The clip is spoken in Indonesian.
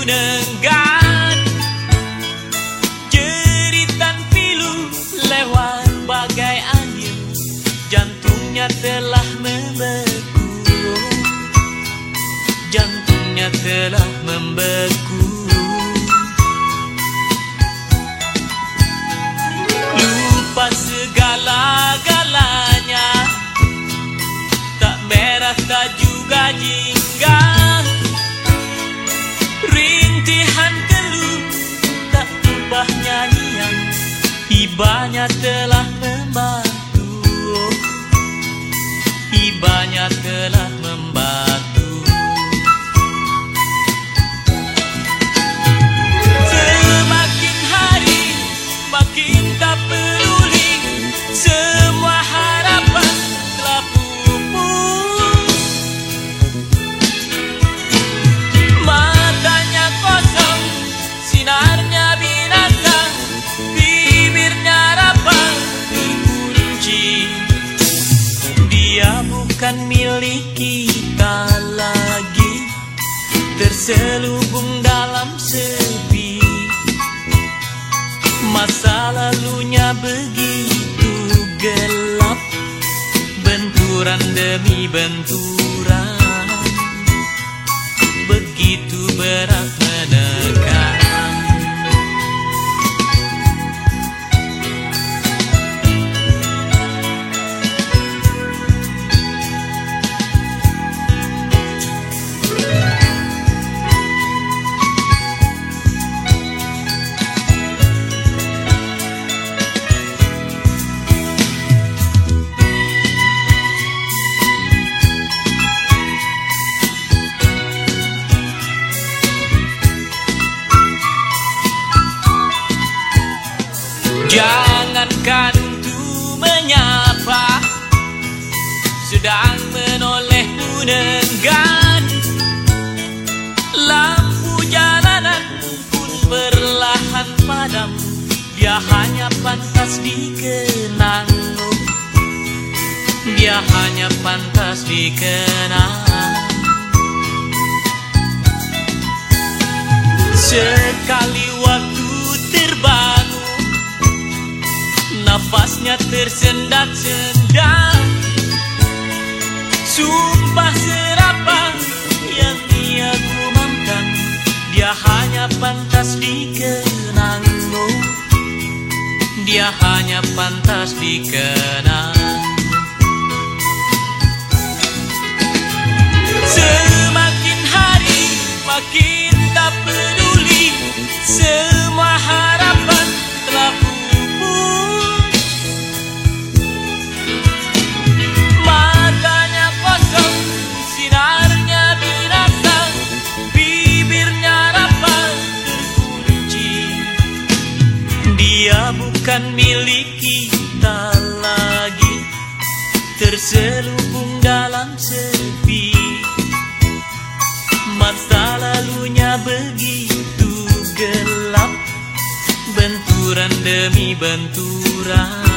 menenggan. Jeritan pilu lewat bagai angin, jantungnya telah membeku. Jantungnya telah membeku. Lupa segala-galanya, tak merah tak juga jingga. Rintihan keluh tak ubah nyanyian, ibanya telah membantu. Ibanya telah membantu. Semakin hari makin tak peduli, semua harapan telah pupus. Matanya kosong, sinarnya binasa, bibirnya rapat terkunci. Dia bukan milik kita lagi, terselubung dalam sepi. Masa lalunya begitu gelap, benturan demi benturan, begitu berat menekan. Jangankan untuk menyapa, sedang menoleh pun enggan. Lampu jalanan pun perlahan padam, dia hanya pantas dikenang. Dia hanya pantas dikenang. Sekali waktu terbangun, nafasnya tersendat-sendat. Sumpah serapah yang ia gumamkan, dia hanya pantas dikenang. Dia hanya pantas dikenang. Semakin hari makin tak peduli, semua harapan telah pupus. Matanya kosong, sinarnya binasa, bibirnya rapat terkunci. Dia bukan milik kita lagi, terselubung dalam sepi. Masa lalunya begitu gelap, benturan demi benturan.